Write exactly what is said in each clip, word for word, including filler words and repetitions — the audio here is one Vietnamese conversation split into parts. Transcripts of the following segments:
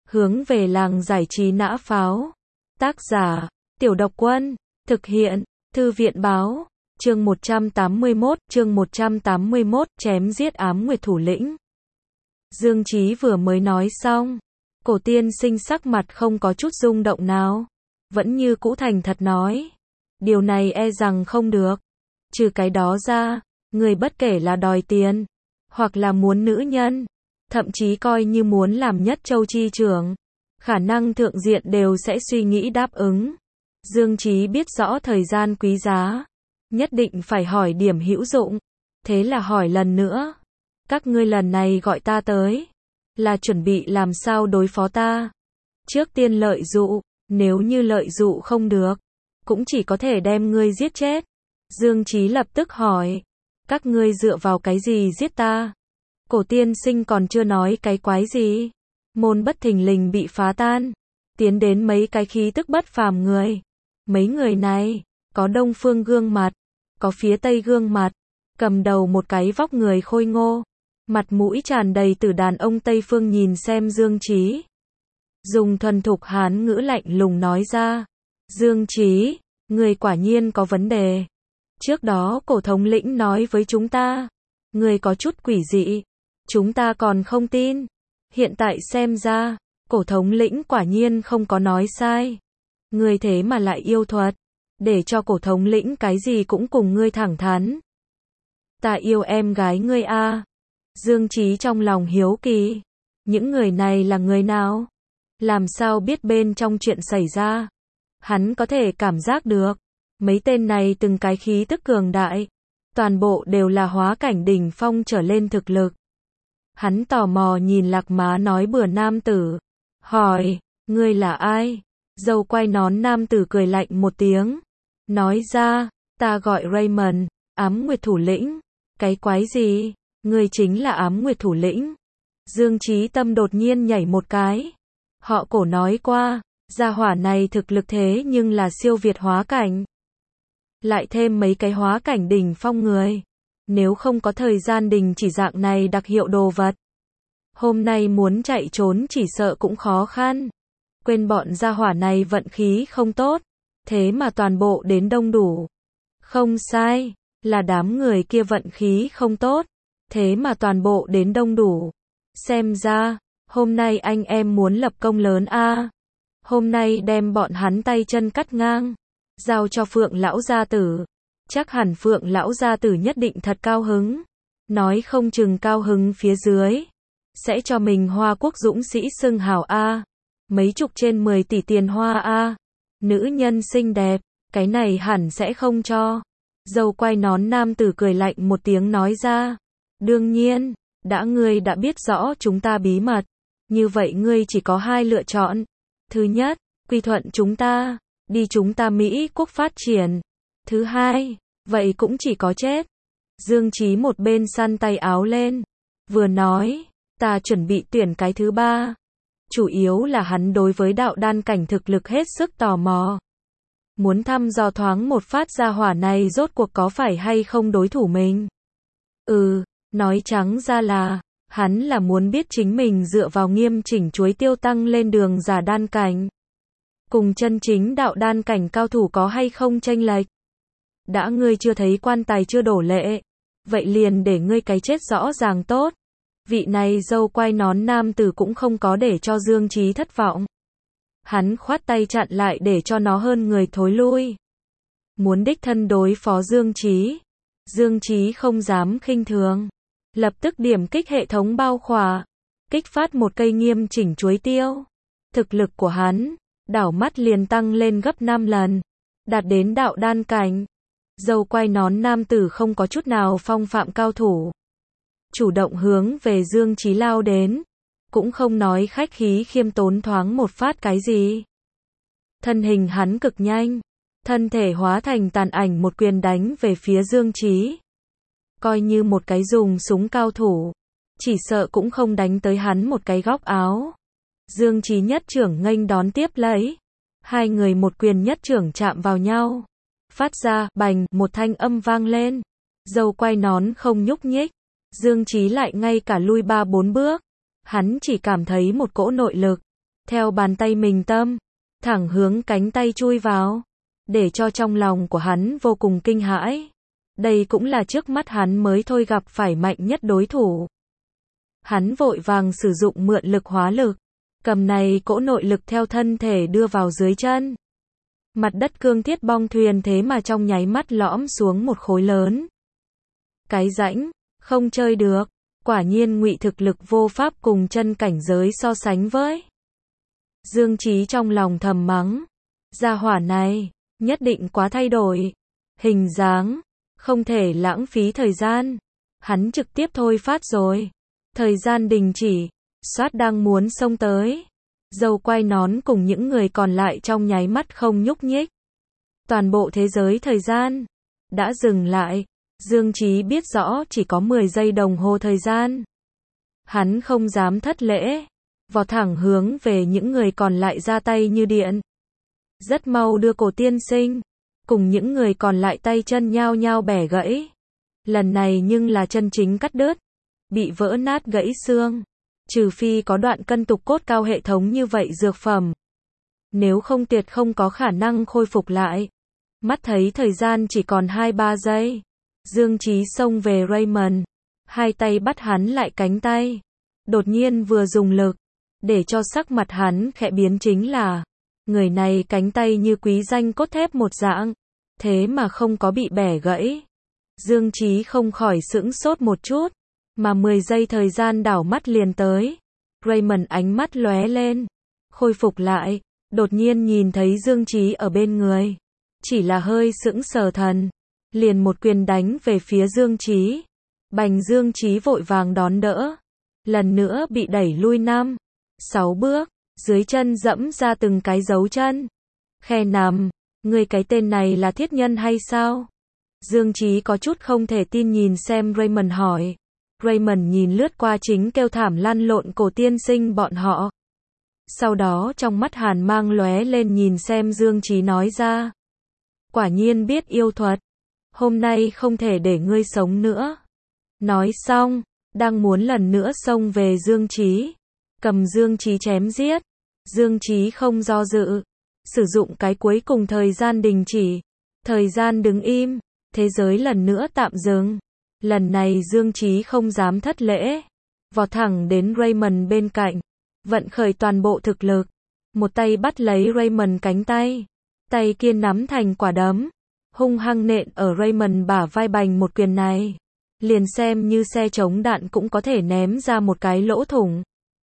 Hướng về làng giải trí nã pháo. Tác giả, Tiểu Độc Quân. Thực hiện, Thư viện báo. Chương một trăm tám mươi mốt, chương một trăm tám mươi mốt, chém giết ám nguyệt thủ lĩnh. Dương Chí vừa mới nói xong, Cổ tiên sinh sắc mặt không có chút rung động nào, vẫn như cũ thành thật nói, điều này e rằng không được. Trừ cái đó ra, người bất kể là đòi tiền, hoặc là muốn nữ nhân, thậm chí coi như muốn làm nhất châu chi trưởng, khả năng thượng diện đều sẽ suy nghĩ đáp ứng. Dương Chí biết rõ thời gian quý giá, nhất định phải hỏi điểm hữu dụng, thế là hỏi lần nữa, các ngươi lần này gọi ta tới, là chuẩn bị làm sao đối phó ta? Trước tiên lợi dụ, nếu như lợi dụ không được, cũng chỉ có thể đem ngươi giết chết. Dương Chí lập tức hỏi, các ngươi dựa vào cái gì giết ta? Cổ tiên sinh còn chưa nói cái quái gì, môn bất thình lình bị phá tan, tiến đến mấy cái khí tức bất phàm người. Mấy người này, có đông phương gương mặt, có phía tây gương mặt, cầm đầu một cái vóc người khôi ngô, mặt mũi tràn đầy từ đàn ông Tây Phương nhìn xem Dương Chí. Dùng thuần thục Hán ngữ lạnh lùng nói ra, Dương Chí, người quả nhiên có vấn đề. Trước đó cổ thống lĩnh nói với chúng ta, người có chút quỷ dị, chúng ta còn không tin. Hiện tại xem ra, cổ thống lĩnh quả nhiên không có nói sai. Ngươi thế mà lại yêu thuật, để cho cổ thống lĩnh cái gì cũng cùng ngươi thẳng thắn. Ta yêu em gái ngươi a. Dương Chí trong lòng hiếu kỳ, những người này là người nào? Làm sao biết bên trong chuyện xảy ra? Hắn có thể cảm giác được, mấy tên này từng cái khí tức cường đại, toàn bộ đều là hóa cảnh đỉnh phong trở lên thực lực. Hắn tò mò nhìn Lạc Má nói bừa nam tử, hỏi, ngươi là ai? Dâu quay nón nam tử cười lạnh một tiếng, nói ra, ta gọi Raymond, ám nguyệt thủ lĩnh. Cái quái gì? Ngươi chính là ám nguyệt thủ lĩnh? Dương Chí tâm đột nhiên nhảy một cái. Họ Cổ nói qua, gia hỏa này thực lực thế nhưng là siêu việt hóa cảnh. Lại thêm mấy cái hóa cảnh đỉnh phong người. Nếu không có thời gian đình chỉ dạng này đặc hiệu đồ vật, hôm nay muốn chạy trốn chỉ sợ cũng khó khăn. Quên bọn gia hỏa này vận khí không tốt, thế mà toàn bộ đến đông đủ. Không sai, là đám người kia vận khí không tốt, thế mà toàn bộ đến đông đủ. Xem ra, hôm nay anh em muốn lập công lớn a. Hôm nay đem bọn hắn tay chân cắt ngang, giao cho Phượng lão gia tử. Chắc hẳn Phượng lão gia tử nhất định thật cao hứng. Nói không chừng cao hứng phía dưới, sẽ cho mình Hoa Quốc dũng sĩ xưng hào a. Mấy chục trên mười tỷ tiền hoa a. Nữ nhân xinh đẹp, cái này hẳn sẽ không cho. Dâu quay nón nam tử cười lạnh một tiếng nói ra, đương nhiên, đã ngươi đã biết rõ chúng ta bí mật, như vậy ngươi chỉ có hai lựa chọn. Thứ nhất, quy thuận chúng ta, đi chúng ta Mỹ quốc phát triển. Thứ hai, vậy cũng chỉ có chết. Dương Chí một bên săn tay áo lên, vừa nói, ta chuẩn bị tuyển cái thứ ba. Chủ yếu là hắn đối với đạo đan cảnh thực lực hết sức tò mò. Muốn thăm dò thoáng một phát gia hỏa này rốt cuộc có phải hay không đối thủ mình. Ừ, nói trắng ra là, hắn là muốn biết chính mình dựa vào nghiêm chỉnh chuối tiêu tăng lên đường giả đan cảnh. Cùng chân chính đạo đan cảnh cao thủ có hay không chênh lệch. Đã ngươi chưa thấy quan tài chưa đổ lệ, vậy liền để ngươi cái chết rõ ràng tốt. Vị này dâu quay nón nam tử cũng không có để cho Dương Chí thất vọng. Hắn khoát tay chặn lại để cho nó hơn người thối lui. Muốn đích thân đối phó Dương Chí. Dương Chí không dám khinh thường. Lập tức điểm kích hệ thống bao khỏa. Kích phát một cây nghiêm chỉnh chuối tiêu. Thực lực của hắn, đảo mắt liền tăng lên gấp năm lần. Đạt đến đạo đan cảnh. Dâu quay nón nam tử không có chút nào phong phạm cao thủ. Chủ động hướng về Dương Chí lao đến. Cũng không nói khách khí khiêm tốn thoáng một phát cái gì. Thân hình hắn cực nhanh, thân thể hóa thành tàn ảnh một quyền đánh về phía Dương Chí. Coi như một cái dùng súng cao thủ, chỉ sợ cũng không đánh tới hắn một cái góc áo. Dương Chí nhất trưởng nghênh đón tiếp lấy. Hai người một quyền nhất trưởng chạm vào nhau. Phát ra, bành, một thanh âm vang lên. Dâu quay nón không nhúc nhích. Dương Chí lại ngay cả lui ba bốn bước. Hắn chỉ cảm thấy một cỗ nội lực, theo bàn tay mình tâm, thẳng hướng cánh tay chui vào, để cho trong lòng của hắn vô cùng kinh hãi. Đây cũng là trước mắt hắn mới thôi gặp phải mạnh nhất đối thủ. Hắn vội vàng sử dụng mượn lực hóa lực, cầm này cỗ nội lực theo thân thể đưa vào dưới chân. Mặt đất cương thiết bong thuyền thế mà trong nháy mắt lõm xuống một khối lớn. Cái rãnh, không chơi được, quả nhiên ngụy thực lực vô pháp cùng chân cảnh giới so sánh với. Dương Chí trong lòng thầm mắng, gia hỏa này, nhất định quá thay đổi, hình dáng, không thể lãng phí thời gian. Hắn trực tiếp thôi phát rồi. Thời gian đình chỉ, soát đang muốn xông tới. Dâu quay nón cùng những người còn lại trong nháy mắt không nhúc nhích. Toàn bộ thế giới thời gian đã dừng lại. Dương Chí biết rõ chỉ có mười giây đồng hồ thời gian. Hắn không dám thất lễ, vọt thẳng hướng về những người còn lại ra tay như điện. Rất mau đưa cổ tiên sinh cùng những người còn lại tay chân nhao nhao bẻ gãy. Lần này nhưng là chân chính cắt đứt, bị vỡ nát gãy xương. Trừ phi có đoạn cân tục cốt cao hệ thống như vậy dược phẩm. Nếu không tuyệt không có khả năng khôi phục lại. Mắt thấy thời gian chỉ còn hai ba giây. Dương Chí xông về Raymond. Hai tay bắt hắn lại cánh tay. Đột nhiên vừa dùng lực. Để cho sắc mặt hắn khẽ biến chính là. Người này cánh tay như quý danh cốt thép một dạng. Thế mà không có bị bẻ gãy. Dương Chí không khỏi sững sốt một chút. Mà mười giây thời gian đảo mắt liền tới. Raymond ánh mắt lóe lên. Khôi phục lại. Đột nhiên nhìn thấy Dương Chí ở bên người. Chỉ là hơi sững sờ thần. Liền một quyền đánh về phía Dương Chí. Bành Dương Chí vội vàng đón đỡ. Lần nữa bị đẩy lui năm, sáu bước. Dưới chân dẫm ra từng cái dấu chân. Khe nằm. Người cái tên này là thiết nhân hay sao? Dương Chí có chút không thể tin nhìn xem Raymond hỏi. Raymond nhìn lướt qua chính kêu thảm lăn lộn cổ tiên sinh bọn họ. Sau đó trong mắt hàn mang lóe lên nhìn xem Dương Chí nói ra. Quả nhiên biết yêu thuật. Hôm nay không thể để ngươi sống nữa. Nói xong, đang muốn lần nữa xông về Dương Chí. Cầm Dương Chí chém giết. Dương Chí không do dự. Sử dụng cái cuối cùng thời gian đình chỉ. Thời gian đứng im. Thế giới lần nữa tạm dừng. Lần này Dương Chí không dám thất lễ. Vọt thẳng đến Raymond bên cạnh. Vận khởi toàn bộ thực lực. Một tay bắt lấy Raymond cánh tay. Tay kia nắm thành quả đấm. Hung hăng nện ở Raymond bả vai bành một quyền này. Liền xem như xe chống đạn cũng có thể ném ra một cái lỗ thủng.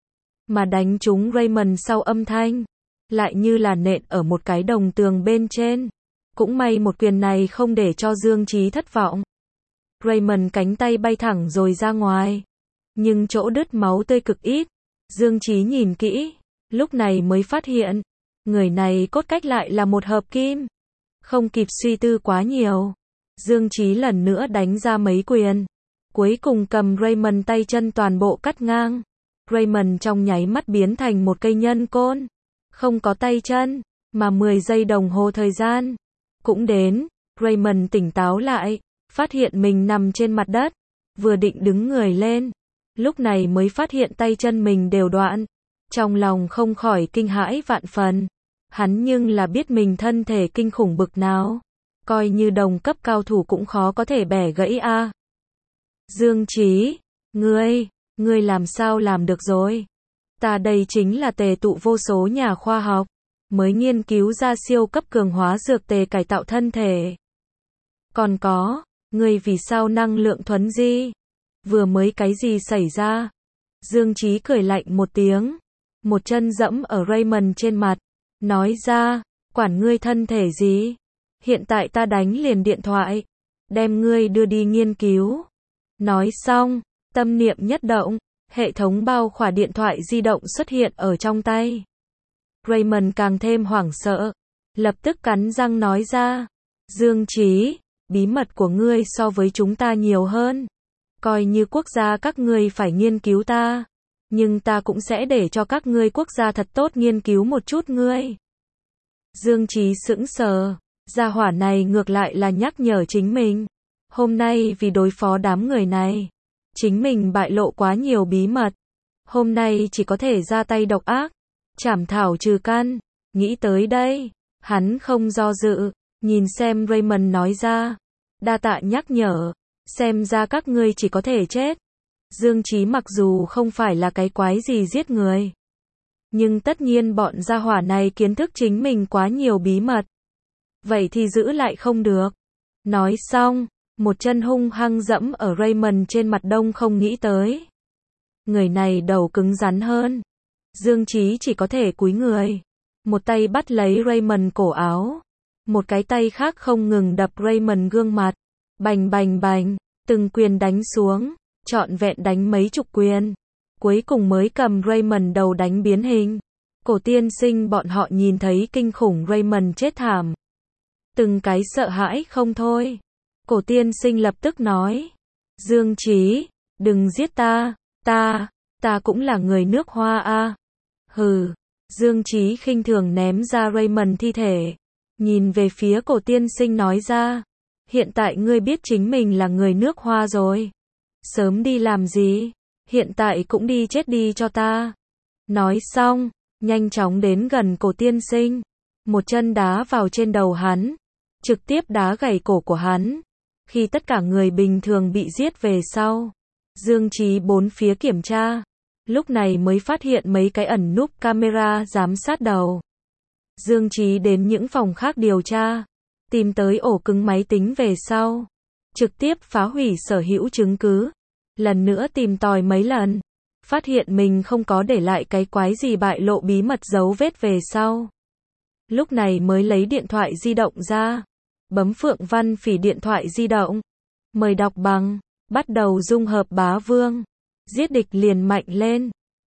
Mà đánh trúng Raymond sau âm thanh. Lại như là nện ở một cái đồng tường bên trên. Cũng may một quyền này không để cho Dương Chí thất vọng. Raymond cánh tay bay thẳng rồi ra ngoài. Nhưng chỗ đứt máu tươi cực ít. Dương Chí nhìn kỹ. Lúc này mới phát hiện. Người này cốt cách lại là một hợp kim. Không kịp suy tư quá nhiều. Dương Chí lần nữa đánh ra mấy quyền. Cuối cùng cầm Raymond tay chân toàn bộ cắt ngang. Raymond trong nháy mắt biến thành một cây nhân côn. Không có tay chân. Mà mười giây đồng hồ thời gian. Cũng đến. Raymond tỉnh táo lại. Phát hiện mình nằm trên mặt đất. Vừa định đứng người lên. Lúc này mới phát hiện tay chân mình đều đoạn. Trong lòng không khỏi kinh hãi vạn phần. Hắn nhưng là biết mình thân thể kinh khủng bực nào. Coi như đồng cấp cao thủ cũng khó có thể bẻ gãy a. À. Dương Chí, ngươi, ngươi làm sao làm được rồi? Ta đây chính là tề tụ vô số nhà khoa học. Mới nghiên cứu ra siêu cấp cường hóa dược tề cải tạo thân thể. Còn có, ngươi vì sao năng lượng thuấn di? Vừa mới cái gì xảy ra? Dương Chí cười lạnh một tiếng. Một chân dẫm ở Raymond trên mặt. Nói ra, quản ngươi thân thể gì? Hiện tại ta đánh liền điện thoại. Đem ngươi đưa đi nghiên cứu. Nói xong, tâm niệm nhất động. Hệ thống bao khỏa điện thoại di động xuất hiện ở trong tay. Raymond càng thêm hoảng sợ. Lập tức cắn răng nói ra. Dương Chí, bí mật của ngươi so với chúng ta nhiều hơn. Coi như quốc gia các ngươi phải nghiên cứu ta. Nhưng ta cũng sẽ để cho các ngươi quốc gia thật tốt nghiên cứu một chút ngươi. Dương Chí sững sờ. Gia hỏa này ngược lại là nhắc nhở chính mình. Hôm nay vì đối phó đám người này. Chính mình bại lộ quá nhiều bí mật. Hôm nay chỉ có thể ra tay độc ác. Trảm thảo trừ căn. Nghĩ tới đây, hắn không do dự, nhìn xem Raymond nói ra. Đa tạ nhắc nhở, xem ra các ngươi chỉ có thể chết. Dương Chí mặc dù không phải là cái quái gì giết người, nhưng tất nhiên bọn gia hỏa này kiến thức chính mình quá nhiều bí mật. Vậy thì giữ lại không được. Nói xong, một chân hung hăng dẫm ở Raymond trên mặt đông không nghĩ tới. Người này đầu cứng rắn hơn. Dương Chí chỉ có thể cúi người. Một tay bắt lấy Raymond cổ áo. Một cái tay khác không ngừng đập Raymond gương mặt. Bành bành bành, từng quyền đánh xuống, trọn vẹn đánh mấy chục quyền. Cuối cùng mới cầm Raymond đầu đánh biến hình. Cổ tiên sinh bọn họ nhìn thấy kinh khủng Raymond chết thảm. Từng cái sợ hãi không thôi. Cổ tiên sinh lập tức nói. Dương Chí, đừng giết ta, ta, ta cũng là người nước Hoa a. Hừ, Dương Chí khinh thường ném ra Raymond thi thể. Nhìn về phía cổ tiên sinh nói ra. Hiện tại ngươi biết chính mình là người nước Hoa rồi. Sớm đi làm gì, hiện tại cũng đi chết đi cho ta. Nói xong, nhanh chóng đến gần cổ tiên sinh. Một chân đá vào trên đầu hắn. Trực tiếp đá gãy cổ của hắn. Khi tất cả người bình thường bị giết về sau, Dương Chí bốn phía kiểm tra. Lúc này mới phát hiện mấy cái ẩn núp camera giám sát đầu. Dương Chí đến những phòng khác điều tra, tìm tới ổ cứng máy tính về sau, trực tiếp phá hủy sở hữu chứng cứ. Lần nữa tìm tòi mấy lần, phát hiện mình không có để lại cái quái gì bại lộ bí mật dấu vết về sau. Lúc này mới lấy điện thoại di động ra, bấm Phượng Văn Phỉ điện thoại di động. Mời đọc bằng, bắt đầu dung hợp bá vương, giết địch liền mạnh lên.